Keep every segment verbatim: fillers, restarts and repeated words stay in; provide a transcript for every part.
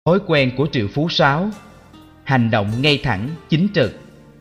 Thói quen của triệu phú sáu: hành động ngay thẳng, chính trực.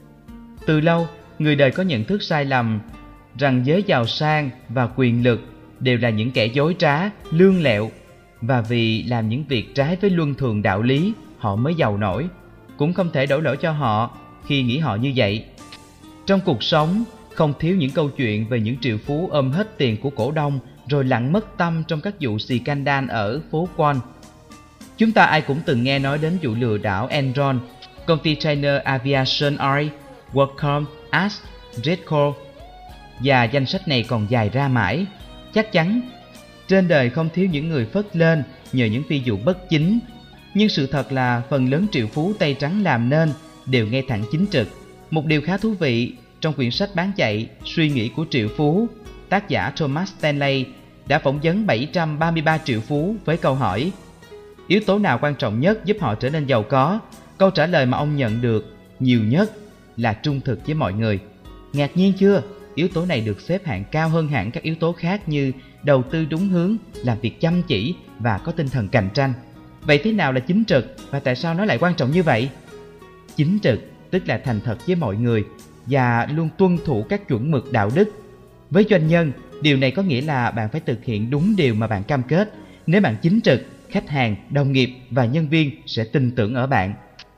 Từ lâu, người đời có nhận thức sai lầm rằng giới giàu sang và quyền lực đều là những kẻ dối trá, lương lẹo, và vì làm những việc trái với luân thường đạo lý, họ mới giàu nổi. Cũng không thể đổ lỗi cho họ khi nghĩ họ như vậy. Trong cuộc sống, không thiếu những câu chuyện về những triệu phú ôm hết tiền của cổ đông rồi lặn mất tâm trong các vụ scandal ở phố Wall. Chúng ta ai cũng từng nghe nói đến vụ lừa đảo Enron, công ty China Aviation Air, WorldCom, Ash, Redco, và danh sách này còn dài ra mãi. Chắc chắn, trên đời không thiếu những người phất lên nhờ những phi vụ bất chính, nhưng sự thật là phần lớn triệu phú tay trắng làm nên đều ngay thẳng chính trực. Một điều khá thú vị, trong quyển sách bán chạy Suy nghĩ của triệu phú, tác giả Thomas Stanley đã phỏng vấn bảy trăm ba mươi ba triệu phú với câu hỏi: yếu tố nào quan trọng nhất giúp họ trở nên giàu có? Câu trả lời mà ông nhận được nhiều nhất là trung thực với mọi người. Ngạc nhiên chưa? Yếu tố này được xếp hạng cao hơn hẳn các yếu tố khác như đầu tư đúng hướng, làm việc chăm chỉ và có tinh thần cạnh tranh. Vậy thế nào là chính trực và tại sao nó lại quan trọng như vậy? Chính trực tức là thành thật với mọi người và luôn tuân thủ các chuẩn mực đạo đức. Với doanh nhân, điều này có nghĩa là bạn phải thực hiện đúng điều mà bạn cam kết. Nếu bạn chính trực, khách hàng, đồng nghiệp và nhân viên sẽ tin tưởng ở bạn.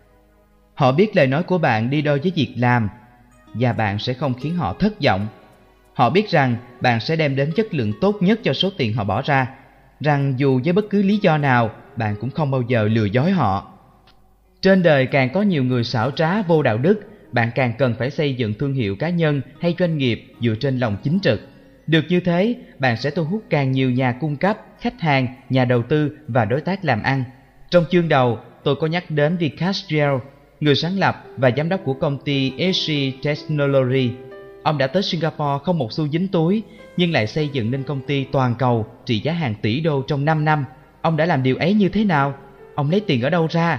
Họ biết lời nói của bạn đi đôi với việc làm và bạn sẽ không khiến họ thất vọng. Họ biết rằng bạn sẽ đem đến chất lượng tốt nhất cho số tiền họ bỏ ra, rằng dù với bất cứ lý do nào, bạn cũng không bao giờ lừa dối họ. Trên đời càng có nhiều người xảo trá vô đạo đức, bạn càng cần phải xây dựng thương hiệu cá nhân hay doanh nghiệp dựa trên lòng chính trực. Được như thế, bạn sẽ thu hút càng nhiều nhà cung cấp, khách hàng, nhà đầu tư và đối tác làm ăn. Trong chương đầu, tôi có nhắc đến Vikas Goel, người sáng lập và giám đốc của công ty ét xê Technology. Ông đã tới Singapore không một xu dính túi, nhưng lại xây dựng nên công ty toàn cầu trị giá hàng tỷ đô trong năm năm. Ông đã làm điều ấy như thế nào? Ông lấy tiền ở đâu ra?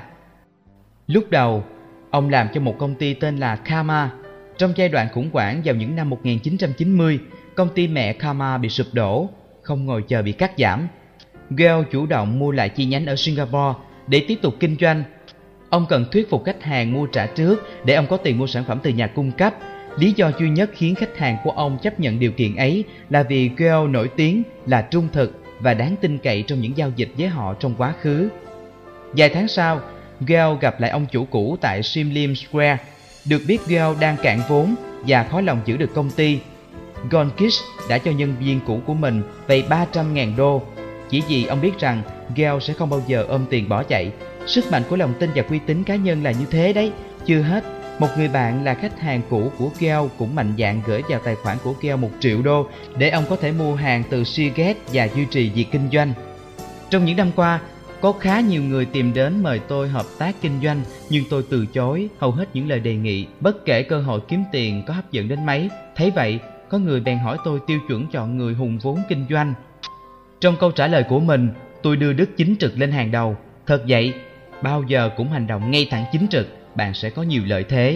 Lúc đầu, ông làm cho một công ty tên là Karma. Trong giai đoạn khủng hoảng vào những năm một nghìn chín trăm chín mươi, công ty mẹ Karma bị sụp đổ, không ngồi chờ bị cắt giảm. Goel chủ động mua lại chi nhánh ở Singapore để tiếp tục kinh doanh. Ông cần thuyết phục khách hàng mua trả trước để ông có tiền mua sản phẩm từ nhà cung cấp. Lý do duy nhất khiến khách hàng của ông chấp nhận điều kiện ấy là vì Goel nổi tiếng là trung thực và đáng tin cậy trong những giao dịch với họ trong quá khứ. Vài tháng sau, Goel gặp lại ông chủ cũ tại Sim Lim Square. Được biết Goel đang cạn vốn và khó lòng giữ được công ty. Gon Kish đã cho nhân viên cũ của mình vay ba trăm nghìn đô, chỉ vì ông biết rằng Goel sẽ không bao giờ ôm tiền bỏ chạy. Sức mạnh của lòng tin và uy tín cá nhân là như thế đấy. Chưa hết, một người bạn là khách hàng cũ của Goel cũng mạnh dạn gửi vào tài khoản của Goel một triệu đô để ông có thể mua hàng từ Seagate và duy trì việc kinh doanh. Trong những năm qua, có khá nhiều người tìm đến mời tôi hợp tác kinh doanh, nhưng tôi từ chối hầu hết những lời đề nghị, bất kể cơ hội kiếm tiền có hấp dẫn đến mấy. Thấy vậy, có người bèn hỏi tôi tiêu chuẩn chọn người hùng vốn kinh doanh. Trong câu trả lời của mình, tôi đưa đức chính trực lên hàng đầu. Thật vậy, bao giờ cũng hành động ngay thẳng chính trực, bạn sẽ có nhiều lợi thế.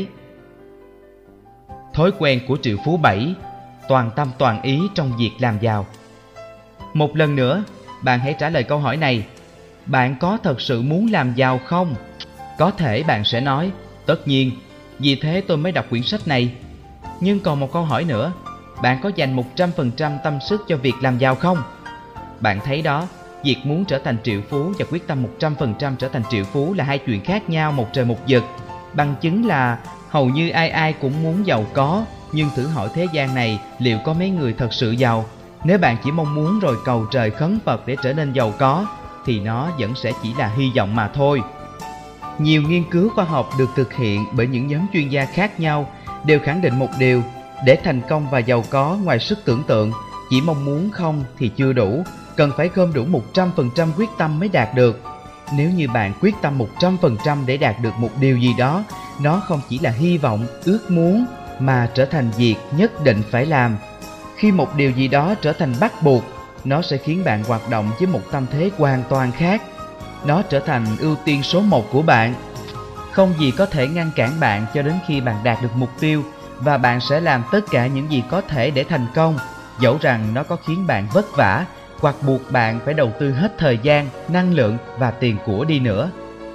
Thói quen của triệu phú bảy: toàn tâm toàn ý trong việc làm giàu. Một lần nữa, bạn hãy trả lời câu hỏi này: bạn có thật sự muốn làm giàu không? Có thể bạn sẽ nói: tất nhiên, vì thế tôi mới đọc quyển sách này. Nhưng còn một câu hỏi nữa: bạn có dành một trăm phần trăm tâm sức cho việc làm giàu không? Bạn thấy đó, việc muốn trở thành triệu phú và quyết tâm một trăm phần trăm trở thành triệu phú là hai chuyện khác nhau một trời một vực. Bằng chứng là hầu như ai ai cũng muốn giàu có, nhưng thử hỏi thế gian này liệu có mấy người thật sự giàu? Nếu bạn chỉ mong muốn rồi cầu trời khấn Phật để trở nên giàu có, thì nó vẫn sẽ chỉ là hy vọng mà thôi. Nhiều nghiên cứu khoa học được thực hiện bởi những nhóm chuyên gia khác nhau đều khẳng định một điều: để thành công và giàu có ngoài sức tưởng tượng, chỉ mong muốn không thì chưa đủ, cần phải gom đủ một trăm phần trăm quyết tâm mới đạt được. Nếu như bạn quyết tâm một trăm phần trăm để đạt được một điều gì đó, nó không chỉ là hy vọng, ước muốn, mà trở thành việc nhất định phải làm. Khi một điều gì đó trở thành bắt buộc, nó sẽ khiến bạn hoạt động với một tâm thế hoàn toàn khác. Nó trở thành ưu tiên số một của bạn. Không gì có thể ngăn cản bạn cho đến khi bạn đạt được mục tiêu, và bạn sẽ làm tất cả những gì có thể để thành công, dẫu rằng nó có khiến bạn vất vả hoặc buộc bạn phải đầu tư hết thời gian, năng lượng và tiền của đi nữa.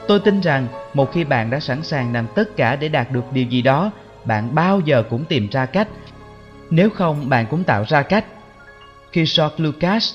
Tôi tin rằng một khi bạn đã sẵn sàng làm tất cả để đạt được điều gì đó, bạn bao giờ cũng tìm ra cách. Nếu không, bạn cũng tạo ra cách. Khi George Lucas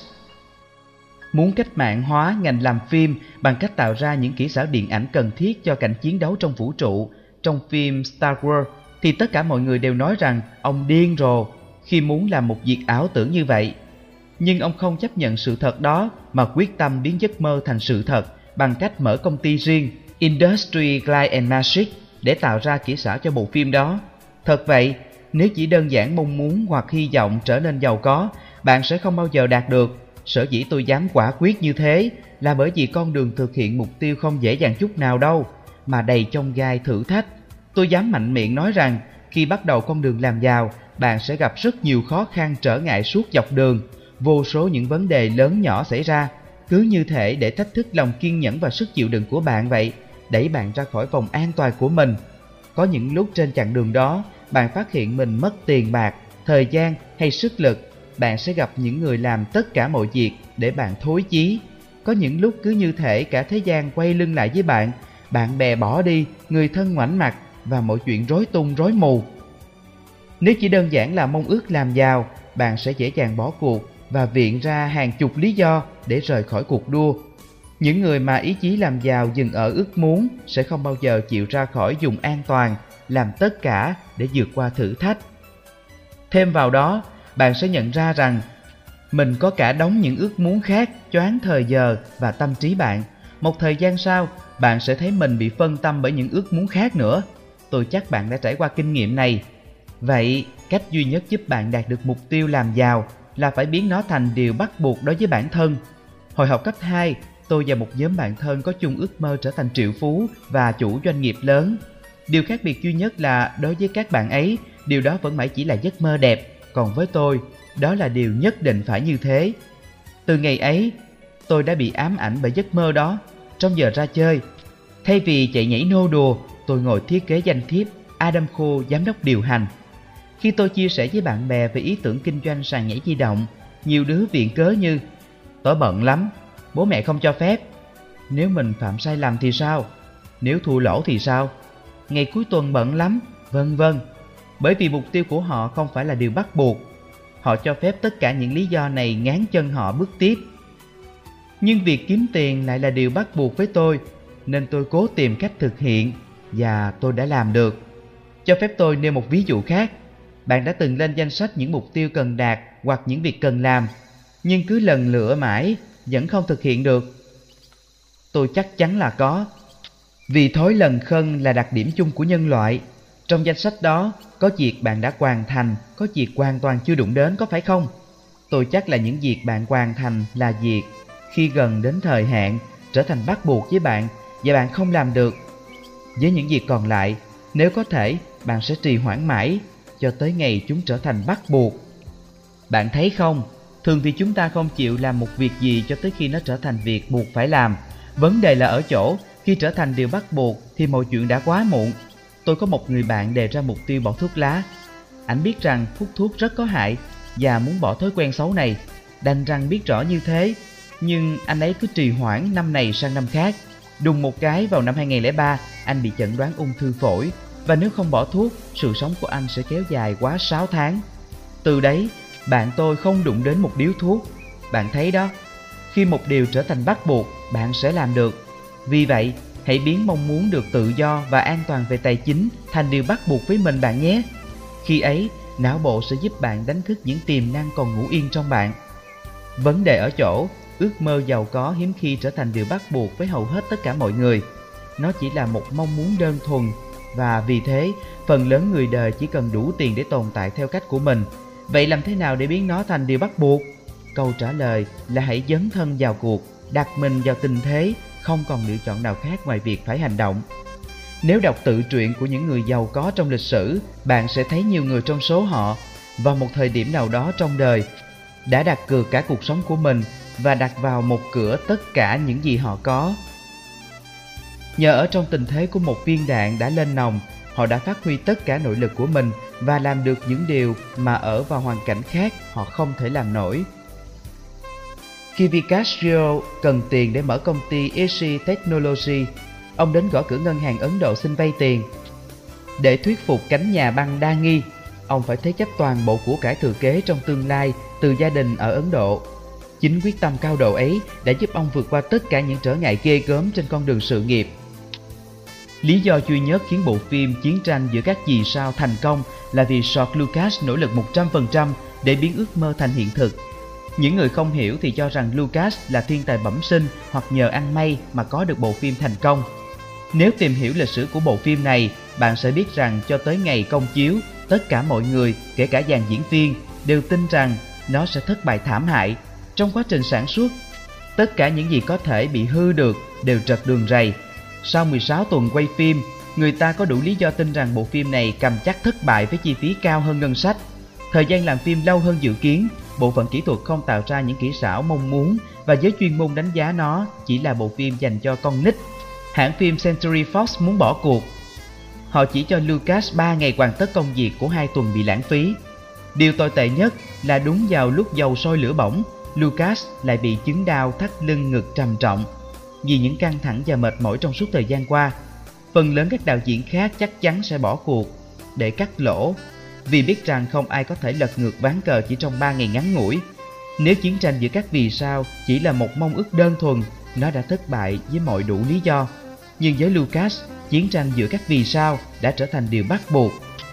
muốn cách mạng hóa ngành làm phim bằng cách tạo ra những kỹ xảo điện ảnh cần thiết cho cảnh chiến đấu trong vũ trụ, trong phim Star Wars, thì tất cả mọi người đều nói rằng ông điên rồ khi muốn làm một việc ảo tưởng như vậy. Nhưng ông không chấp nhận sự thật đó mà quyết tâm biến giấc mơ thành sự thật bằng cách mở công ty riêng Industry Light and Magic để tạo ra kỹ xảo cho bộ phim đó. Thật vậy, nếu chỉ đơn giản mong muốn hoặc hy vọng trở nên giàu có, bạn sẽ không bao giờ đạt được. Sở dĩ tôi dám quả quyết như thế là bởi vì con đường thực hiện mục tiêu không dễ dàng chút nào đâu, mà đầy chông gai thử thách. Tôi dám mạnh miệng nói rằng khi bắt đầu con đường làm giàu, bạn sẽ gặp rất nhiều khó khăn trở ngại suốt dọc đường, vô số những vấn đề lớn nhỏ xảy ra, cứ như thể để thách thức lòng kiên nhẫn và sức chịu đựng của bạn vậy, đẩy bạn ra khỏi vòng an toàn của mình. Có những lúc trên chặng đường đó, bạn phát hiện mình mất tiền bạc, thời gian hay sức lực. Bạn sẽ gặp những người làm tất cả mọi việc để bạn thối chí. Có những lúc cứ như thể cả thế gian quay lưng lại với bạn, bạn bè bỏ đi, người thân ngoảnh mặt và mọi chuyện rối tung rối mù. Nếu chỉ đơn giản là mong ước làm giàu, bạn sẽ dễ dàng bỏ cuộc và viện ra hàng chục lý do để rời khỏi cuộc đua. Những người mà ý chí làm giàu dừng ở ước muốn sẽ không bao giờ chịu ra khỏi vùng an toàn, làm tất cả để vượt qua thử thách. Thêm vào đó, bạn sẽ nhận ra rằng mình có cả đống những ước muốn khác choáng thời giờ và tâm trí bạn. Một thời gian sau, bạn sẽ thấy mình bị phân tâm bởi những ước muốn khác nữa. Tôi chắc bạn đã trải qua kinh nghiệm này. Vậy, cách duy nhất giúp bạn đạt được mục tiêu làm giàu là phải biến nó thành điều bắt buộc đối với bản thân. Hồi học cấp hai, tôi và một nhóm bạn thân có chung ước mơ trở thành triệu phú và chủ doanh nghiệp lớn. Điều khác biệt duy nhất là đối với các bạn ấy, điều đó vẫn mãi chỉ là giấc mơ đẹp. Còn với tôi, đó là điều nhất định phải như thế. Từ ngày ấy, tôi đã bị ám ảnh bởi giấc mơ đó. Trong giờ ra chơi, thay vì chạy nhảy nô đùa, tôi ngồi thiết kế danh thiếp Adam Khô, giám đốc điều hành. Khi tôi chia sẻ với bạn bè về ý tưởng kinh doanh sàn nhảy di động, nhiều đứa viện cớ như: tớ bận lắm, bố mẹ không cho phép, nếu mình phạm sai lầm thì sao, nếu thua lỗ thì sao, ngày cuối tuần bận lắm, vân vân. Bởi vì mục tiêu của họ không phải là điều bắt buộc, họ cho phép tất cả những lý do này ngáng chân họ bước tiếp. Nhưng việc kiếm tiền lại là điều bắt buộc với tôi, nên tôi cố tìm cách thực hiện, và tôi đã làm được. Cho phép tôi nêu một ví dụ khác. Bạn đã từng lên danh sách những mục tiêu cần đạt hoặc những việc cần làm, nhưng cứ lần lựa mãi vẫn không thực hiện được. Tôi chắc chắn là có. Vì thói lần khân là đặc điểm chung của nhân loại. Trong danh sách đó có việc bạn đã hoàn thành, có việc hoàn toàn chưa đụng đến, có phải không? Tôi chắc là những việc bạn hoàn thành là việc khi gần đến thời hạn trở thành bắt buộc với bạn và bạn không làm được. Với những việc còn lại, nếu có thể, bạn sẽ trì hoãn mãi cho tới ngày chúng trở thành bắt buộc. Bạn thấy không, thường thì chúng ta không chịu làm một việc gì cho tới khi nó trở thành việc buộc phải làm. Vấn đề là ở chỗ, khi trở thành điều bắt buộc thì mọi chuyện đã quá muộn. Tôi có một người bạn đề ra mục tiêu bỏ thuốc lá. Anh biết rằng hút thuốc rất có hại và muốn bỏ thói quen xấu này. Đành rằng biết rõ như thế, nhưng anh ấy cứ trì hoãn năm này sang năm khác. Đùng một cái vào năm hai không không ba, anh bị chẩn đoán ung thư phổi, và nếu không bỏ thuốc, sự sống của anh sẽ kéo dài quá sáu tháng. Từ đấy, bạn tôi không đụng đến một điếu thuốc. Bạn thấy đó, khi một điều trở thành bắt buộc, bạn sẽ làm được. Vì vậy, hãy biến mong muốn được tự do và an toàn về tài chính thành điều bắt buộc với mình bạn nhé. Khi ấy, não bộ sẽ giúp bạn đánh thức những tiềm năng còn ngủ yên trong bạn. Vấn đề ở chỗ, ước mơ giàu có hiếm khi trở thành điều bắt buộc với hầu hết tất cả mọi người. Nó chỉ là một mong muốn đơn thuần, và vì thế, phần lớn người đời chỉ cần đủ tiền để tồn tại theo cách của mình. Vậy làm thế nào để biến nó thành điều bắt buộc? Câu trả lời là hãy dấn thân vào cuộc, đặt mình vào tình thế, không còn lựa chọn nào khác ngoài việc phải hành động. Nếu đọc tự truyện của những người giàu có trong lịch sử, bạn sẽ thấy nhiều người trong số họ, vào một thời điểm nào đó trong đời, đã đặt cược cả cuộc sống của mình và đặt vào một cửa tất cả những gì họ có. Nhờ ở trong tình thế của một viên đạn đã lên nòng, họ đã phát huy tất cả nội lực của mình và làm được những điều mà ở vào hoàn cảnh khác họ không thể làm nổi. Khi Vicasio cần tiền để mở công ty Easy Technology, ông đến gõ cửa ngân hàng Ấn Độ xin vay tiền. Để thuyết phục cánh nhà băng đa nghi, ông phải thế chấp toàn bộ của cải thừa kế trong tương lai từ gia đình ở Ấn Độ. Chính quyết tâm cao độ ấy đã giúp ông vượt qua tất cả những trở ngại ghê gớm trên con đường sự nghiệp. Lý do duy nhất khiến bộ phim Chiến tranh giữa các vì sao thành công là vì George Lucas nỗ lực một trăm phần trăm để biến ước mơ thành hiện thực. Những người không hiểu thì cho rằng Lucas là thiên tài bẩm sinh hoặc nhờ ăn may mà có được bộ phim thành công. Nếu tìm hiểu lịch sử của bộ phim này, bạn sẽ biết rằng cho tới ngày công chiếu, tất cả mọi người, kể cả dàn diễn viên, đều tin rằng nó sẽ thất bại thảm hại. Trong quá trình sản xuất, tất cả những gì có thể bị hư được đều trật đường rầy. Sau mười sáu tuần quay phim, người ta có đủ lý do tin rằng bộ phim này cầm chắc thất bại với chi phí cao hơn ngân sách. Thời gian làm phim lâu hơn dự kiến, bộ phận kỹ thuật không tạo ra những kỹ xảo mong muốn và giới chuyên môn đánh giá nó chỉ là bộ phim dành cho con nít. Hãng phim Century Fox muốn bỏ cuộc. Họ chỉ cho Lucas ba ngày hoàn tất công việc của hai tuần bị lãng phí. Điều tồi tệ nhất là đúng vào lúc dầu sôi lửa bỏng, Lucas lại bị chứng đau thắt lưng ngực trầm trọng. Vì những căng thẳng và mệt mỏi trong suốt thời gian qua, phần lớn các đạo diễn khác chắc chắn sẽ bỏ cuộc để cắt lỗ, vì biết rằng không ai có thể lật ngược ván cờ chỉ trong ba ngày ngắn ngủi. Nếu chiến tranh giữa các vì sao chỉ là một mong ước đơn thuần, nó đã thất bại với mọi đủ lý do. Nhưng với Lucas, chiến tranh giữa các vì sao đã trở thành điều bắt buộc.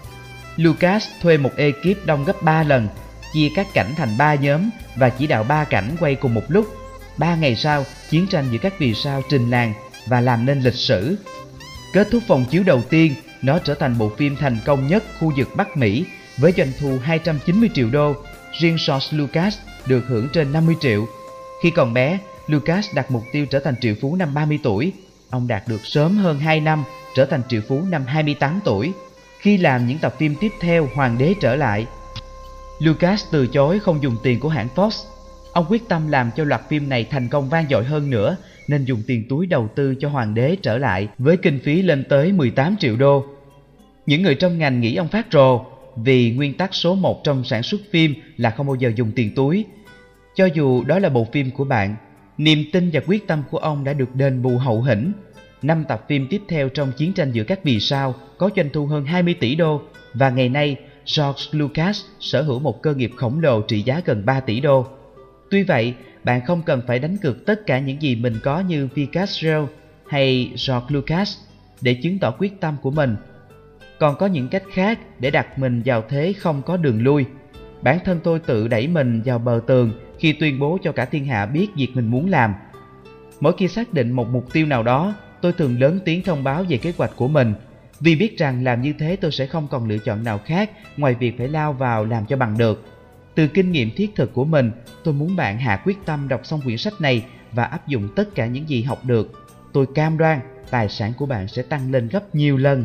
Lucas thuê một ekip đông gấp ba lần, chia các cảnh thành ba nhóm và chỉ đạo ba cảnh quay cùng một lúc. Ba ngày sau, chiến tranh giữa các vì sao trình làng và làm nên lịch sử. Kết thúc vòng chiếu đầu tiên, nó trở thành bộ phim thành công nhất khu vực Bắc Mỹ với doanh thu hai trăm chín mươi triệu đô. Riêng George Lucas được hưởng trên năm mươi triệu. Khi còn bé, Lucas đặt mục tiêu trở thành triệu phú năm ba mươi tuổi. Ông đạt được sớm hơn hai năm, trở thành triệu phú năm hai mươi tám tuổi. Khi làm những tập phim tiếp theo Hoàng đế trở lại, Lucas từ chối không dùng tiền của hãng Fox. Ông quyết tâm làm cho loạt phim này thành công vang dội hơn nữa, nên dùng tiền túi đầu tư cho Hoàng đế trở lại với kinh phí lên tới mười tám triệu đô. Những người trong ngành nghĩ ông phát rồ, vì nguyên tắc số một trong sản xuất phim là không bao giờ dùng tiền túi. Cho dù đó là bộ phim của bạn, niềm tin và quyết tâm của ông đã được đền bù hậu hĩnh. Năm tập phim tiếp theo trong chiến tranh giữa các vì sao có doanh thu hơn hai mươi tỷ đô, và ngày nay George Lucas sở hữu một cơ nghiệp khổng lồ trị giá gần ba tỷ đô. Tuy vậy, bạn không cần phải đánh cược tất cả những gì mình có như Picasso hay George Lucas để chứng tỏ quyết tâm của mình. Còn có những cách khác để đặt mình vào thế không có đường lui. Bản thân tôi tự đẩy mình vào bờ tường khi tuyên bố cho cả thiên hạ biết việc mình muốn làm. Mỗi khi xác định một mục tiêu nào đó, tôi thường lớn tiếng thông báo về kế hoạch của mình, vì biết rằng làm như thế tôi sẽ không còn lựa chọn nào khác ngoài việc phải lao vào làm cho bằng được. Từ kinh nghiệm thiết thực của mình, tôi muốn bạn hạ quyết tâm đọc xong quyển sách này và áp dụng tất cả những gì học được. Tôi cam đoan tài sản của bạn sẽ tăng lên gấp nhiều lần.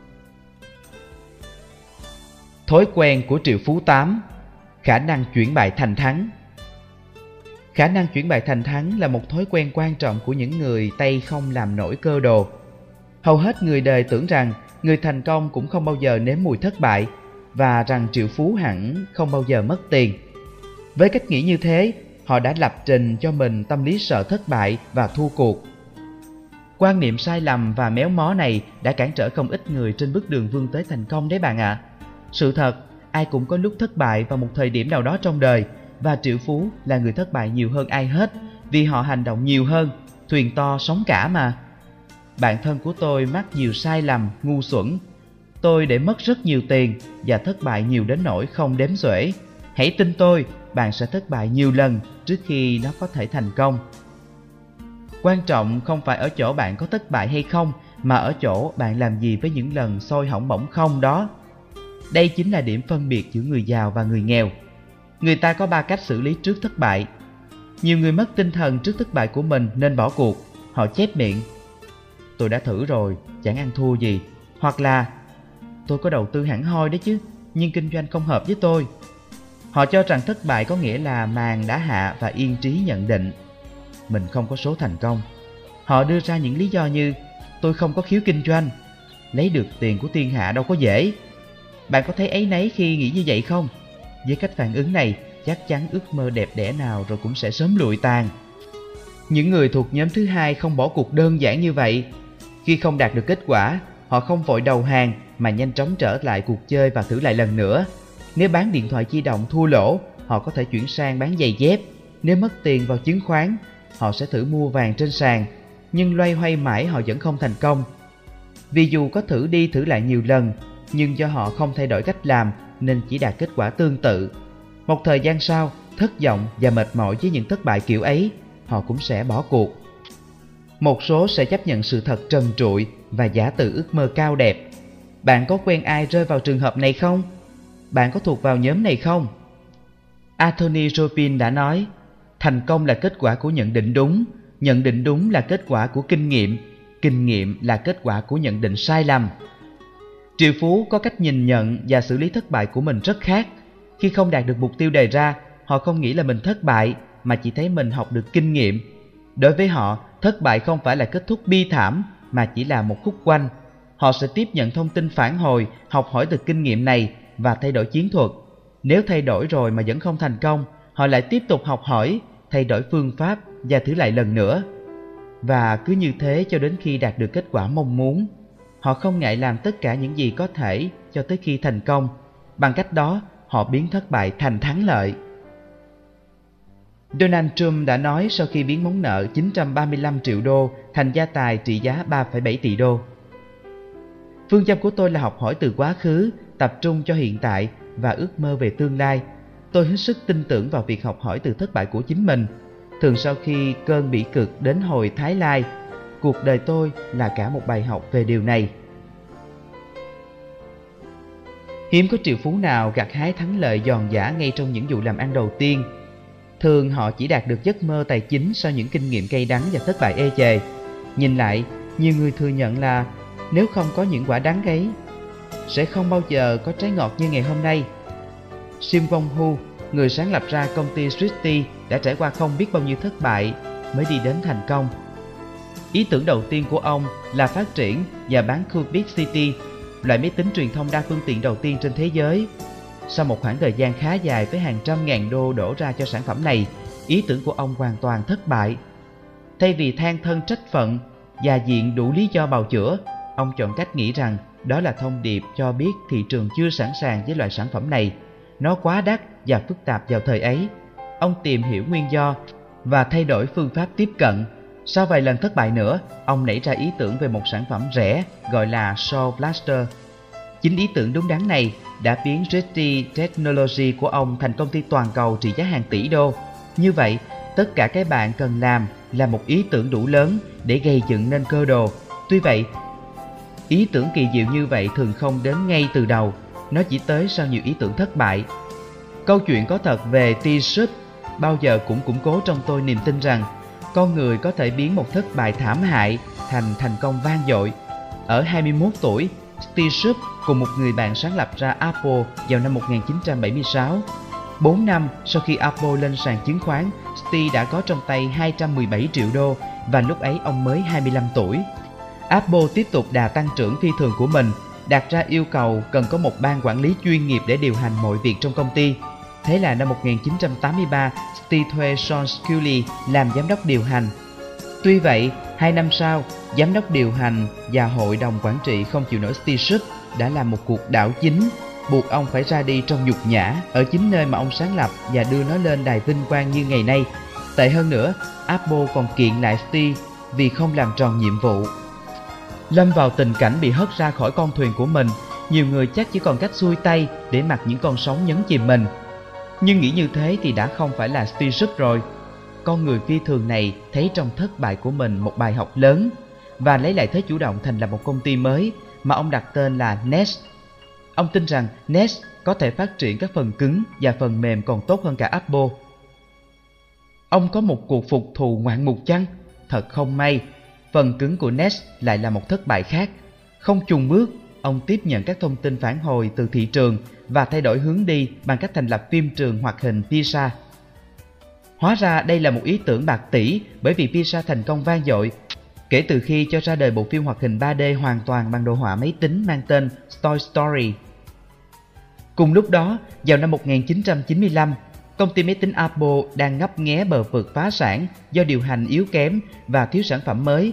Thói quen của triệu phú tám. Khả năng chuyển bại thành thắng. Khả năng chuyển bại thành thắng là một thói quen quan trọng của những người Tây không làm nổi cơ đồ. Hầu hết người đời tưởng rằng người thành công cũng không bao giờ nếm mùi thất bại, và rằng triệu phú hẳn không bao giờ mất tiền. Với cách nghĩ như thế, họ đã lập trình cho mình tâm lý sợ thất bại và thua cuộc. Quan niệm sai lầm và méo mó này đã cản trở không ít người trên bước đường vươn tới thành công đấy bạn ạ. À. Sự thật, ai cũng có lúc thất bại vào một thời điểm nào đó trong đời, và triệu phú là người thất bại nhiều hơn ai hết, vì họ hành động nhiều hơn, thuyền to sóng cả mà. Bạn thân của tôi mắc nhiều sai lầm, ngu xuẩn. Tôi để mất rất nhiều tiền và thất bại nhiều đến nỗi không đếm xuể. Hãy tin tôi, bạn sẽ thất bại nhiều lần trước khi nó có thể thành công. Quan trọng không phải ở chỗ bạn có thất bại hay không, mà ở chỗ bạn làm gì với những lần sôi hỏng bỏng không đó. Đây chính là điểm phân biệt giữa người giàu và người nghèo. Người ta có ba cách xử lý trước thất bại. Nhiều người mất tinh thần trước thất bại của mình nên bỏ cuộc. Họ chép miệng: tôi đã thử rồi, chẳng ăn thua gì. Hoặc là: tôi có đầu tư hẳn hoi đấy chứ, nhưng kinh doanh không hợp với tôi. Họ cho rằng thất bại có nghĩa là màn đã hạ và yên trí nhận định mình không có số thành công. Họ đưa ra những lý do như: tôi không có khiếu kinh doanh, lấy được tiền của thiên hạ đâu có dễ. Bạn có thấy áy náy khi nghĩ như vậy không? Với cách phản ứng này, chắc chắn ước mơ đẹp đẽ nào rồi cũng sẽ sớm lụi tàn. Những người thuộc nhóm thứ hai không bỏ cuộc đơn giản như vậy. Khi không đạt được kết quả, họ không vội đầu hàng mà nhanh chóng trở lại cuộc chơi và thử lại lần nữa. Nếu bán điện thoại di động thua lỗ, họ có thể chuyển sang bán giày dép. Nếu mất tiền vào chứng khoán, họ sẽ thử mua vàng trên sàn, nhưng loay hoay mãi họ vẫn không thành công. Vì dù có thử đi thử lại nhiều lần, nhưng do họ không thay đổi cách làm nên chỉ đạt kết quả tương tự. Một thời gian sau, thất vọng và mệt mỏi với những thất bại kiểu ấy, họ cũng sẽ bỏ cuộc. Một số sẽ chấp nhận sự thật trần trụi và giả từ ước mơ cao đẹp. Bạn có quen ai rơi vào trường hợp này không? Bạn có thuộc vào nhóm này không? Anthony Robbins đã nói, thành công là kết quả của nhận định đúng, nhận định đúng là kết quả của kinh nghiệm, kinh nghiệm là kết quả của nhận định sai lầm. Triệu phú có cách nhìn nhận và xử lý thất bại của mình rất khác. Khi không đạt được mục tiêu đề ra, họ không nghĩ là mình thất bại mà chỉ thấy mình học được kinh nghiệm. Đối với họ, thất bại không phải là kết thúc bi thảm mà chỉ là một khúc quanh. Họ sẽ tiếp nhận thông tin phản hồi, học hỏi từ kinh nghiệm này và thay đổi chiến thuật. Nếu thay đổi rồi mà vẫn không thành công, họ lại tiếp tục học hỏi, thay đổi phương pháp và thử lại lần nữa. Và cứ như thế cho đến khi đạt được kết quả mong muốn. Họ không ngại làm tất cả những gì có thể cho tới khi thành công. Bằng cách đó, họ biến thất bại thành thắng lợi. Donald Trump đã nói sau khi biến món nợ chín trăm ba mươi lăm triệu đô thành gia tài trị giá ba phẩy bảy tỷ đô. Phương châm của tôi là học hỏi từ quá khứ, tập trung cho hiện tại và ước mơ về tương lai. Tôi hết sức tin tưởng vào việc học hỏi từ thất bại của chính mình. Thường sau khi cơn bỉ cực đến hồi Thái Lai, cuộc đời tôi là cả một bài học về điều này. Hiếm có triệu phú nào gặt hái thắng lợi giòn giã ngay trong những vụ làm ăn đầu tiên. Thường họ chỉ đạt được giấc mơ tài chính sau những kinh nghiệm cay đắng và thất bại ê chề. Nhìn lại, nhiều người thừa nhận là nếu không có những quả đắng ấy, sẽ không bao giờ có trái ngọt như ngày hôm nay. Sim Wong Hu, người sáng lập ra công ty Srishti, đã trải qua không biết bao nhiêu thất bại mới đi đến thành công. Ý tưởng đầu tiên của ông là phát triển và bán Cubic City, loại máy tính truyền thông đa phương tiện đầu tiên trên thế giới. Sau một khoảng thời gian khá dài với hàng trăm ngàn đô đổ ra cho sản phẩm này, ý tưởng của ông hoàn toàn thất bại. Thay vì than thân trách phận và diện đủ lý do bào chữa, ông chọn cách nghĩ rằng đó là thông điệp cho biết thị trường chưa sẵn sàng với loại sản phẩm này. Nó quá đắt và phức tạp vào thời ấy. Ông tìm hiểu nguyên do và thay đổi phương pháp tiếp cận. Sau vài lần thất bại nữa, ông nảy ra ý tưởng về một sản phẩm rẻ gọi là Soul Blaster. Chính ý tưởng đúng đắn này đã biến Srishti Technology của ông thành công ty toàn cầu trị giá hàng tỷ đô. Như vậy, tất cả cái bạn cần làm là một ý tưởng đủ lớn để gây dựng nên cơ đồ. Tuy vậy, ý tưởng kỳ diệu như vậy thường không đến ngay từ đầu, nó chỉ tới sau nhiều ý tưởng thất bại. Câu chuyện có thật về T-Shop bao giờ cũng củng cố trong tôi niềm tin rằng con người có thể biến một thất bại thảm hại thành thành công vang dội. Ở hai mươi mốt tuổi, Steve Jobs cùng một người bạn sáng lập ra Apple vào năm một nghìn chín trăm bảy mươi sáu. bốn năm sau khi Apple lên sàn chứng khoán, Steve đã có trong tay hai trăm mười bảy triệu đô và lúc ấy ông mới hai mươi lăm tuổi. Apple tiếp tục đà tăng trưởng phi thường của mình, đặt ra yêu cầu cần có một ban quản lý chuyên nghiệp để điều hành mọi việc trong công ty. Thế là năm một nghìn chín trăm tám mươi ba, Steve thuê Sean Scully làm giám đốc điều hành. Tuy vậy, hai năm sau, giám đốc điều hành và hội đồng quản trị không chịu nổi Steve Jobs đã làm một cuộc đảo chính, buộc ông phải ra đi trong nhục nhã ở chính nơi mà ông sáng lập và đưa nó lên đài vinh quang như ngày nay. Tệ hơn nữa, Apple còn kiện lại Steve vì không làm tròn nhiệm vụ. Lâm vào tình cảnh bị hất ra khỏi con thuyền của mình, nhiều người chắc chỉ còn cách xuôi tay để mặc những con sóng nhấn chìm mình. Nhưng nghĩ như thế thì đã không phải là Steve Jobs rồi. Con người phi thường này thấy trong thất bại của mình một bài học lớn và lấy lại thế chủ động thành lập một công ty mới mà ông đặt tên là Nest. Ông tin rằng Nest có thể phát triển các phần cứng và phần mềm còn tốt hơn cả Apple. Ông có một cuộc phục thù ngoạn mục chăng? Thật không may, phần cứng của Nest lại là một thất bại khác. Không chùn bước, ông tiếp nhận các thông tin phản hồi từ thị trường và thay đổi hướng đi bằng cách thành lập phim trường hoạt hình Pixar. Hóa ra đây là một ý tưởng bạc tỷ bởi vì Pixar thành công vang dội kể từ khi cho ra đời bộ phim hoạt hình ba D hoàn toàn bằng đồ họa máy tính mang tên Toy Story. Cùng lúc đó, vào năm một nghìn chín trăm chín mươi lăm, công ty máy tính Apple đang ngấp nghé bờ vực phá sản do điều hành yếu kém và thiếu sản phẩm mới.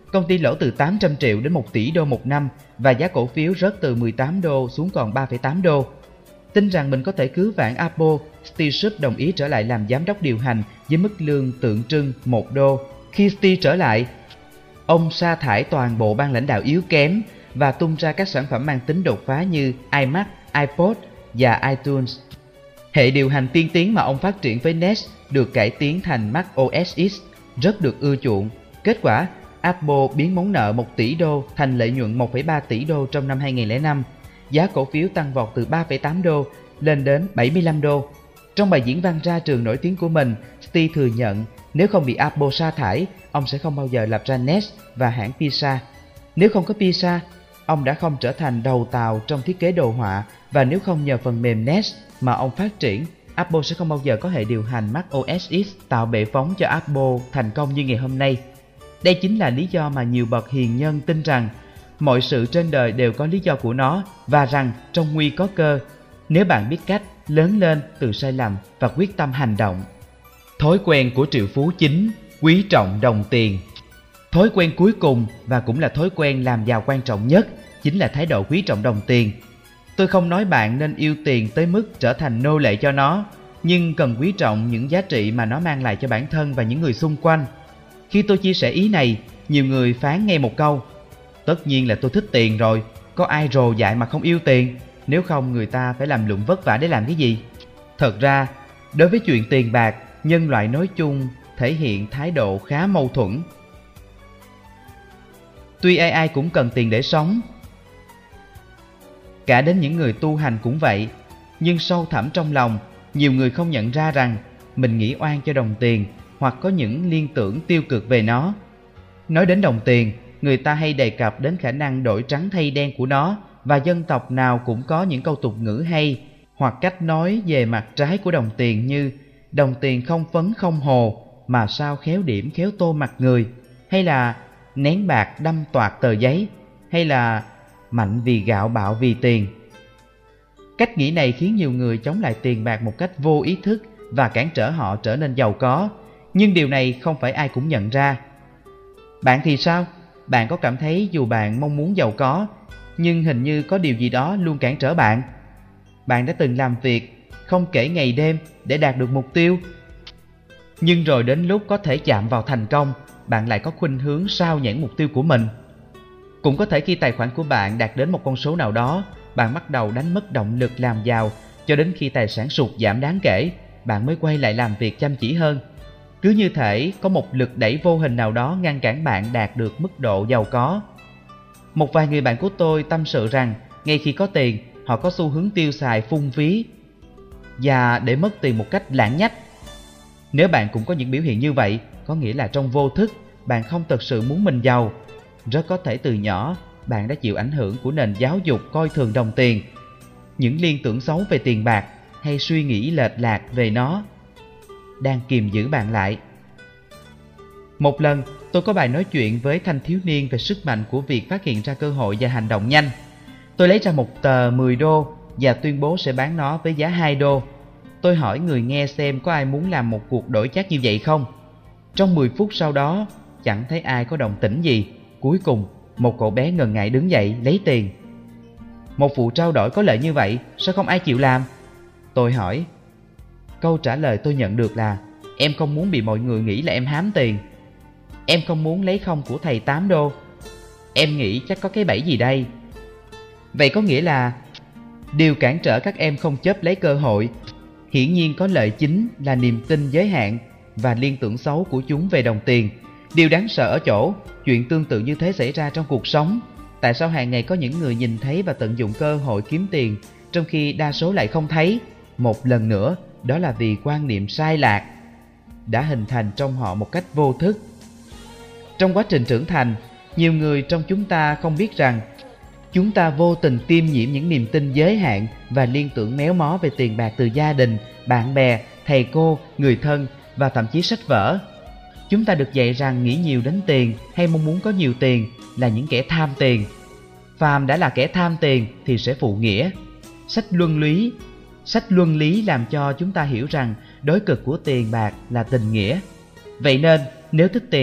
Công ty lỗ từ tám trăm triệu đến một tỷ đô một năm và giá cổ phiếu rớt từ mười tám đô xuống còn ba phẩy tám đô. Tin rằng mình có thể cứu vãn Apple, Steve Jobs đồng ý trở lại làm giám đốc điều hành với mức lương tượng trưng một đô. Khi Steve trở lại, ông sa thải toàn bộ ban lãnh đạo yếu kém và tung ra các sản phẩm mang tính đột phá như iMac, iPod và iTunes. Hệ điều hành tiên tiến mà ông phát triển với Nest được cải tiến thành Mac ô ét X, rất được ưa chuộng. Kết quả, Apple biến món nợ một tỷ đô thành lợi nhuận một phẩy ba tỷ đô trong năm hai nghìn không trăm lẻ năm. Giá cổ phiếu tăng vọt từ ba phẩy tám đô lên đến bảy mươi lăm đô. Trong bài diễn văn ra trường nổi tiếng của mình, Steve thừa nhận nếu không bị Apple sa thải, ông sẽ không bao giờ lập ra Nest và hãng Pixar. Nếu không có Pixar, ông đã không trở thành đầu tàu trong thiết kế đồ họa, và nếu không nhờ phần mềm Nest mà ông phát triển, Apple sẽ không bao giờ có hệ điều hành Mac ô ét X tạo bệ phóng cho Apple thành công như ngày hôm nay. Đây chính là lý do mà nhiều bậc hiền nhân tin rằng mọi sự trên đời đều có lý do của nó và rằng trong nguy có cơ, nếu bạn biết cách lớn lên từ sai lầm và quyết tâm hành động. Thói quen của triệu phú chính, quý trọng đồng tiền. Thói quen cuối cùng và cũng là thói quen làm giàu quan trọng nhất chính là thái độ quý trọng đồng tiền. Tôi không nói bạn nên yêu tiền tới mức trở thành nô lệ cho nó, nhưng cần quý trọng những giá trị mà nó mang lại cho bản thân và những người xung quanh. Khi tôi chia sẻ ý này, nhiều người phán nghe một câu: tất nhiên là tôi thích tiền rồi, có ai rồ dại mà không yêu tiền, nếu không người ta phải làm lụng vất vả để làm cái gì. Thật ra, đối với chuyện tiền bạc, nhân loại nói chung thể hiện thái độ khá mâu thuẫn. Tuy ai ai cũng cần tiền để sống, cả đến những người tu hành cũng vậy, nhưng sâu thẳm trong lòng, nhiều người không nhận ra rằng mình nghĩ oan cho đồng tiền hoặc có những liên tưởng tiêu cực về nó. Nói đến đồng tiền, người ta hay đề cập đến khả năng đổi trắng thay đen của nó, và dân tộc nào cũng có những câu tục ngữ hay hoặc cách nói về mặt trái của đồng tiền như đồng tiền không phấn không hồ mà sao khéo điểm khéo tô mặt người, hay là nén bạc đâm toạc tờ giấy, hay là mạnh vì gạo bạo vì tiền. Cách nghĩ này khiến nhiều người chống lại tiền bạc một cách vô ý thức và cản trở họ trở nên giàu có, nhưng điều này không phải ai cũng nhận ra. Bạn thì sao? Bạn có cảm thấy dù bạn mong muốn giàu có, nhưng hình như có điều gì đó luôn cản trở bạn? Bạn đã từng làm việc không kể ngày đêm để đạt được mục tiêu, nhưng rồi đến lúc có thể chạm vào thành công, bạn lại có khuynh hướng sao nhãng mục tiêu của mình. Cũng có thể khi tài khoản của bạn đạt đến một con số nào đó, bạn bắt đầu đánh mất động lực làm giàu, cho đến khi tài sản sụt giảm đáng kể, bạn mới quay lại làm việc chăm chỉ hơn. Cứ như thể có một lực đẩy vô hình nào đó ngăn cản bạn đạt được mức độ giàu có. Một vài người bạn của tôi tâm sự rằng ngay khi có tiền, họ có xu hướng tiêu xài phung phí và để mất tiền một cách lãng nhách. Nếu bạn cũng có những biểu hiện như vậy, có nghĩa là trong vô thức bạn không thực sự muốn mình giàu. Rất có thể từ nhỏ bạn đã chịu ảnh hưởng của nền giáo dục coi thường đồng tiền, những liên tưởng xấu về tiền bạc hay suy nghĩ lệch lạc về nó đang kìm giữ bạn lại. Một lần, tôi có bài nói chuyện với thanh thiếu niên về sức mạnh của việc phát hiện ra cơ hội và hành động nhanh. Tôi lấy ra một tờ mười đô và tuyên bố sẽ bán nó với giá hai đô. Tôi hỏi người nghe xem có ai muốn làm một cuộc đổi chác như vậy không. Trong mười phút sau đó, chẳng thấy ai có đồng tĩnh gì. Cuối cùng, một cậu bé ngần ngại đứng dậy lấy tiền. Một vụ trao đổi có lợi như vậy, sao không ai chịu làm? Tôi hỏi. Câu trả lời tôi nhận được là: em không muốn bị mọi người nghĩ là em hám tiền. Em không muốn lấy không của thầy tám đô. Em nghĩ chắc có cái bẫy gì đây. Vậy có nghĩa là điều cản trở các em không chớp lấy cơ hội hiển nhiên có lợi chính là niềm tin giới hạn và liên tưởng xấu của chúng về đồng tiền. Điều đáng sợ ở chỗ, chuyện tương tự như thế xảy ra trong cuộc sống. Tại sao hàng ngày có những người nhìn thấy và tận dụng cơ hội kiếm tiền, trong khi đa số lại không thấy? Một lần nữa, đó là vì quan niệm sai lạc đã hình thành trong họ một cách vô thức. Trong quá trình trưởng thành, nhiều người trong chúng ta không biết rằng chúng ta vô tình tiêm nhiễm những niềm tin giới hạn và liên tưởng méo mó về tiền bạc từ gia đình, bạn bè, thầy cô, người thân và thậm chí sách vở. Chúng ta được dạy rằng nghĩ nhiều đến tiền hay mong muốn có nhiều tiền là những kẻ tham tiền. Phàm đã là kẻ tham tiền thì sẽ phụ nghĩa. Sách luân lý, sách luân lý làm cho chúng ta hiểu rằng đối cực của tiền bạc là tình nghĩa. Vậy nên nếu thích tiền,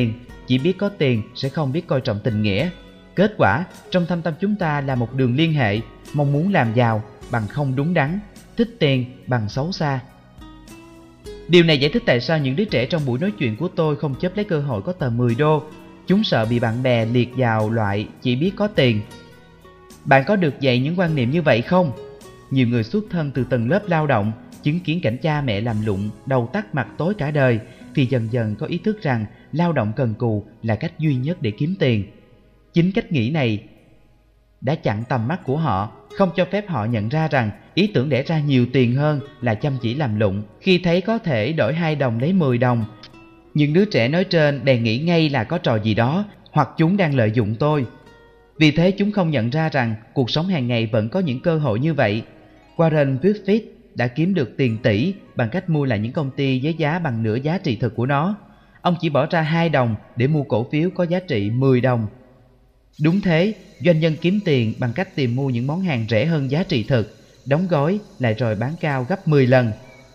chỉ biết có tiền sẽ không biết coi trọng tình nghĩa. Kết quả, trong thâm tâm chúng ta là một đường liên hệ, mong muốn làm giàu bằng không đúng đắn, thích tiền bằng xấu xa. Điều này giải thích tại sao những đứa trẻ trong buổi nói chuyện của tôi không chớp lấy cơ hội có tờ mười đô. Chúng sợ bị bạn bè liệt vào loại chỉ biết có tiền. Bạn có được dạy những quan niệm như vậy không? Nhiều người xuất thân từ tầng lớp lao động, chứng kiến cảnh cha mẹ làm lụng, đầu tắt mặt tối cả đời, thì dần dần có ý thức rằng lao động cần cù là cách duy nhất để kiếm tiền. Chính cách nghĩ này đã chặn tầm mắt của họ, không cho phép họ nhận ra rằng ý tưởng đẻ ra nhiều tiền hơn là chăm chỉ làm lụng. Khi thấy có thể đổi hai đồng lấy mười đồng, những đứa trẻ nói trên bèn nghĩ ngay là có trò gì đó, hoặc chúng đang lợi dụng tôi. Vì thế chúng không nhận ra rằng cuộc sống hàng ngày vẫn có những cơ hội như vậy. Warren Buffett đã kiếm được tiền tỷ bằng cách mua lại những công ty với giá bằng nửa giá trị thực của nó. Ông chỉ bỏ ra hai đồng để mua cổ phiếu có giá trị mười đồng. Đúng thế, doanh nhân kiếm tiền bằng cách tìm mua những món hàng rẻ hơn giá trị thực, đóng gói lại rồi bán cao gấp mười lần.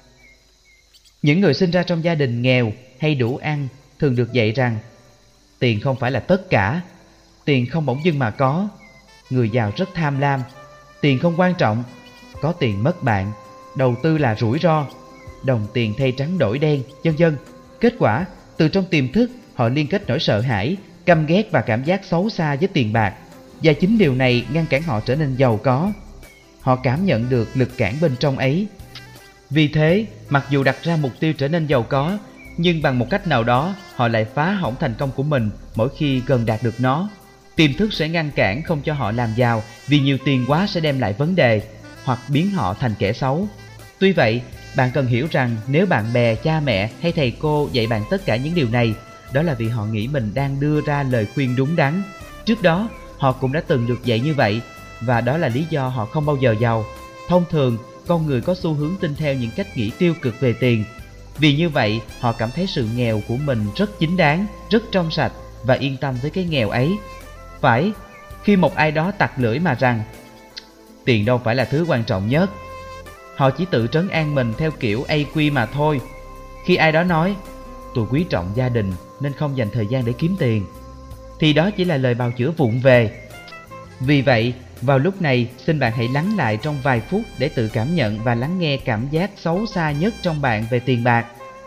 Những người sinh ra trong gia đình nghèo hay đủ ăn thường được dạy rằng tiền không phải là tất cả, tiền không bỗng dưng mà có, người giàu rất tham lam, tiền không quan trọng, có tiền mất bạn, đầu tư là rủi ro, đồng tiền thay trắng đổi đen, vân vân. Kết quả, từ trong tiềm thức họ liên kết nỗi sợ hãi, căm ghét và cảm giác xấu xa với tiền bạc, và chính điều này ngăn cản họ trở nên giàu có. Họ cảm nhận được lực cản bên trong ấy. Vì thế, mặc dù đặt ra mục tiêu trở nên giàu có, nhưng bằng một cách nào đó họ lại phá hỏng thành công của mình mỗi khi gần đạt được nó. Tiềm thức sẽ ngăn cản không cho họ làm giàu vì nhiều tiền quá sẽ đem lại vấn đề, hoặc biến họ thành kẻ xấu. Tuy vậy, bạn cần hiểu rằng nếu bạn bè, cha mẹ hay thầy cô dạy bạn tất cả những điều này, đó là vì họ nghĩ mình đang đưa ra lời khuyên đúng đắn. Trước đó, họ cũng đã từng được dạy như vậy, và đó là lý do họ không bao giờ giàu. Thông thường, con người có xu hướng tin theo những cách nghĩ tiêu cực về tiền. Vì như vậy, họ cảm thấy sự nghèo của mình rất chính đáng, rất trong sạch và yên tâm với cái nghèo ấy. Phải, khi một ai đó tặc lưỡi mà rằng tiền đâu phải là thứ quan trọng nhất, họ chỉ tự trấn an mình theo kiểu a quy mà thôi. Khi ai đó nói tôi quý trọng gia đình nên không dành thời gian để kiếm tiền, thì đó chỉ là lời bào chữa vụng về. Vì vậy, vào lúc này, xin bạn hãy lắng lại trong vài phút để tự cảm nhận và lắng nghe cảm giác xấu xa nhất trong bạn về tiền bạc.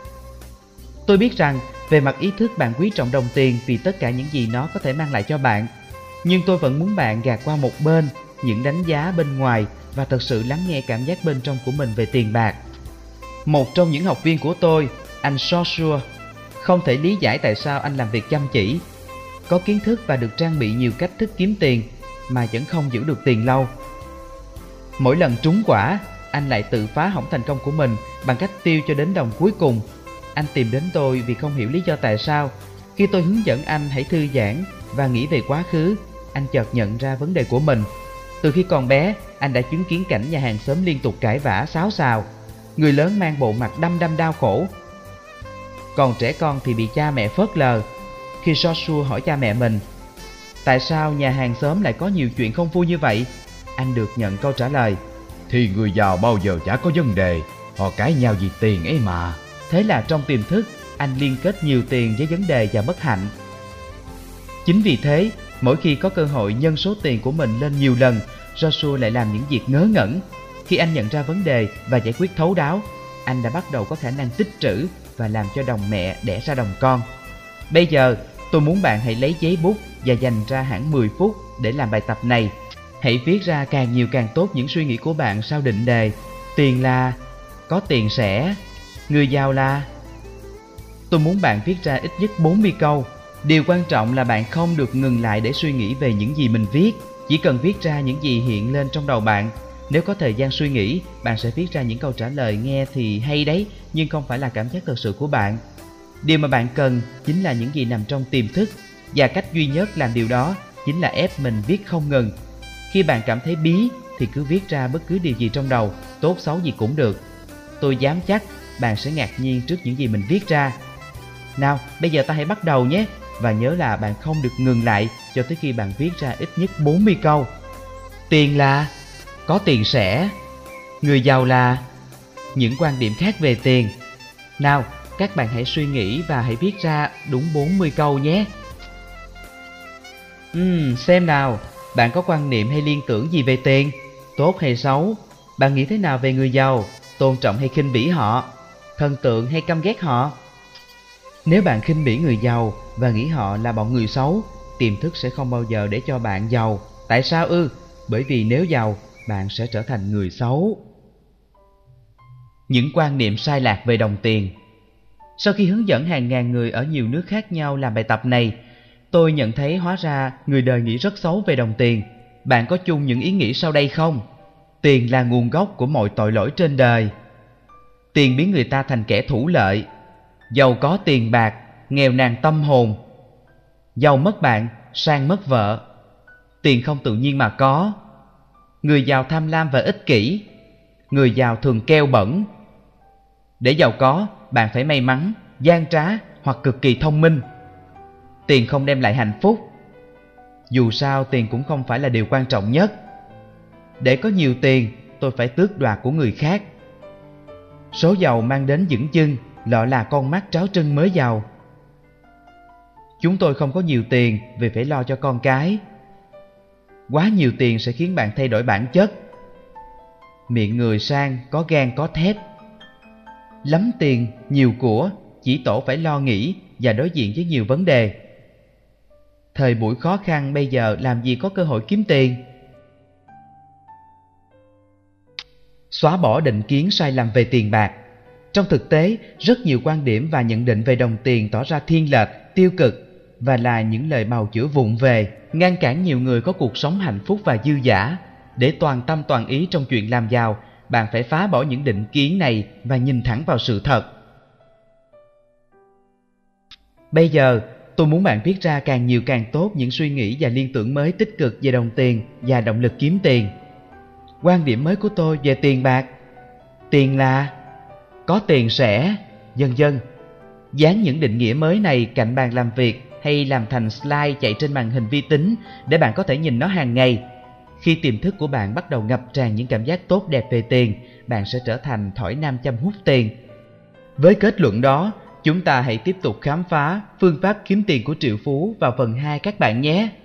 Tôi biết rằng về mặt ý thức bạn quý trọng đồng tiền vì tất cả những gì nó có thể mang lại cho bạn. Nhưng tôi vẫn muốn bạn gạt qua một bên những đánh giá bên ngoài và thật sự lắng nghe cảm giác bên trong của mình về tiền bạc. Một trong những học viên của tôi, anh Joshua, không thể lý giải tại sao anh làm việc chăm chỉ, có kiến thức và được trang bị nhiều cách thức kiếm tiền mà vẫn không giữ được tiền lâu. Mỗi lần trúng quả, anh lại tự phá hỏng thành công của mình bằng cách tiêu cho đến đồng cuối cùng. Anh tìm đến tôi vì không hiểu lý do tại sao. Khi tôi hướng dẫn anh hãy thư giãn và nghĩ về quá khứ, anh chợt nhận ra vấn đề của mình. Từ khi còn bé, anh đã chứng kiến cảnh nhà hàng xóm liên tục cãi vã, xáo xào. Người lớn mang bộ mặt đăm đăm đau khổ, còn trẻ con thì bị cha mẹ phớt lờ. Khi Joshua hỏi cha mẹ mình tại sao nhà hàng xóm lại có nhiều chuyện không vui như vậy, anh được nhận câu trả lời: thì người giàu bao giờ chả có vấn đề, họ cãi nhau vì tiền ấy mà. Thế là trong tiềm thức, anh liên kết nhiều tiền với vấn đề và bất hạnh. Chính vì thế, mỗi khi có cơ hội nhân số tiền của mình lên nhiều lần, Joshua lại làm những việc ngớ ngẩn. Khi anh nhận ra vấn đề và giải quyết thấu đáo, anh đã bắt đầu có khả năng tích trữ và làm cho đồng mẹ đẻ ra đồng con. Bây giờ, tôi muốn bạn hãy lấy giấy bút và dành ra hẳn mười phút để làm bài tập này. Hãy viết ra càng nhiều càng tốt những suy nghĩ của bạn sau định đề: tiền là, có tiền sẽ, người giàu là. Tôi muốn bạn viết ra ít nhất bốn mươi câu. Điều quan trọng là bạn không được ngừng lại để suy nghĩ về những gì mình viết. Chỉ cần viết ra những gì hiện lên trong đầu bạn. Nếu có thời gian suy nghĩ, bạn sẽ viết ra những câu trả lời nghe thì hay đấy, nhưng không phải là cảm giác thật sự của bạn. Điều mà bạn cần chính là những gì nằm trong tiềm thức, và cách duy nhất làm điều đó chính là ép mình viết không ngừng. Khi bạn cảm thấy bí thì cứ viết ra bất cứ điều gì trong đầu, tốt xấu gì cũng được. Tôi dám chắc bạn sẽ ngạc nhiên trước những gì mình viết ra. Nào, bây giờ ta hãy bắt đầu nhé. Và nhớ là bạn không được ngừng lại cho tới khi bạn viết ra ít nhất bốn mươi câu. Tiền là, có tiền sẽ, người giàu là, những quan điểm khác về tiền. Nào, các bạn hãy suy nghĩ và hãy viết ra đúng bốn mươi câu nhé. Ừm, xem nào, bạn có quan niệm hay liên tưởng gì về tiền? Tốt hay xấu? Bạn nghĩ thế nào về người giàu? Tôn trọng hay khinh bỉ họ? Thần tượng hay căm ghét họ? Nếu bạn khinh bỉ người giàu và nghĩ họ là bọn người xấu, tiềm thức sẽ không bao giờ để cho bạn giàu. Tại sao ư? Bởi vì nếu giàu, bạn sẽ trở thành người xấu. Những quan niệm sai lạc về đồng tiền. Sau khi hướng dẫn hàng ngàn người ở nhiều nước khác nhau làm bài tập này, tôi nhận thấy hóa ra người đời nghĩ rất xấu về đồng tiền. Bạn có chung những ý nghĩ sau đây không? Tiền là nguồn gốc của mọi tội lỗi trên đời. Tiền biến người ta thành kẻ thủ lợi. Giàu có tiền bạc, nghèo nàn tâm hồn. Giàu mất bạn, sang mất vợ. Tiền không tự nhiên mà có. Người giàu tham lam và ích kỷ. Người giàu thường keo bẩn. Để giàu có, bạn phải may mắn, gian trá hoặc cực kỳ thông minh. Tiền không đem lại hạnh phúc. Dù sao tiền cũng không phải là điều quan trọng nhất. Để có nhiều tiền, tôi phải tước đoạt của người khác. Số giàu mang đến dửng dưng, lọ là con mắt tráo trưng mới giàu. Chúng tôi không có nhiều tiền vì phải lo cho con cái. Quá nhiều tiền sẽ khiến bạn thay đổi bản chất. Miệng người sang có gan có thép. Lắm tiền, nhiều của, chỉ tổ phải lo nghĩ và đối diện với nhiều vấn đề. Thời buổi khó khăn bây giờ làm gì có cơ hội kiếm tiền. Xóa bỏ định kiến sai lầm về tiền bạc. Trong thực tế, rất nhiều quan điểm và nhận định về đồng tiền tỏ ra thiên lệch, tiêu cực và là những lời bào chữa vụng về, ngăn cản nhiều người có cuộc sống hạnh phúc và dư dả. Để toàn tâm toàn ý trong chuyện làm giàu, bạn phải phá bỏ những định kiến này và nhìn thẳng vào sự thật. Bây giờ, tôi muốn bạn viết ra càng nhiều càng tốt những suy nghĩ và liên tưởng mới tích cực về đồng tiền và động lực kiếm tiền. Quan điểm mới của tôi về tiền bạc. Tiền là có tiền sẽ, vân vân. Dán những định nghĩa mới này cạnh bàn làm việc hay làm thành slide chạy trên màn hình vi tính để bạn có thể nhìn nó hàng ngày. Khi tiềm thức của bạn bắt đầu ngập tràn những cảm giác tốt đẹp về tiền, bạn sẽ trở thành thỏi nam châm hút tiền. Với kết luận đó, chúng ta hãy tiếp tục khám phá phương pháp kiếm tiền của triệu phú vào phần hai các bạn nhé.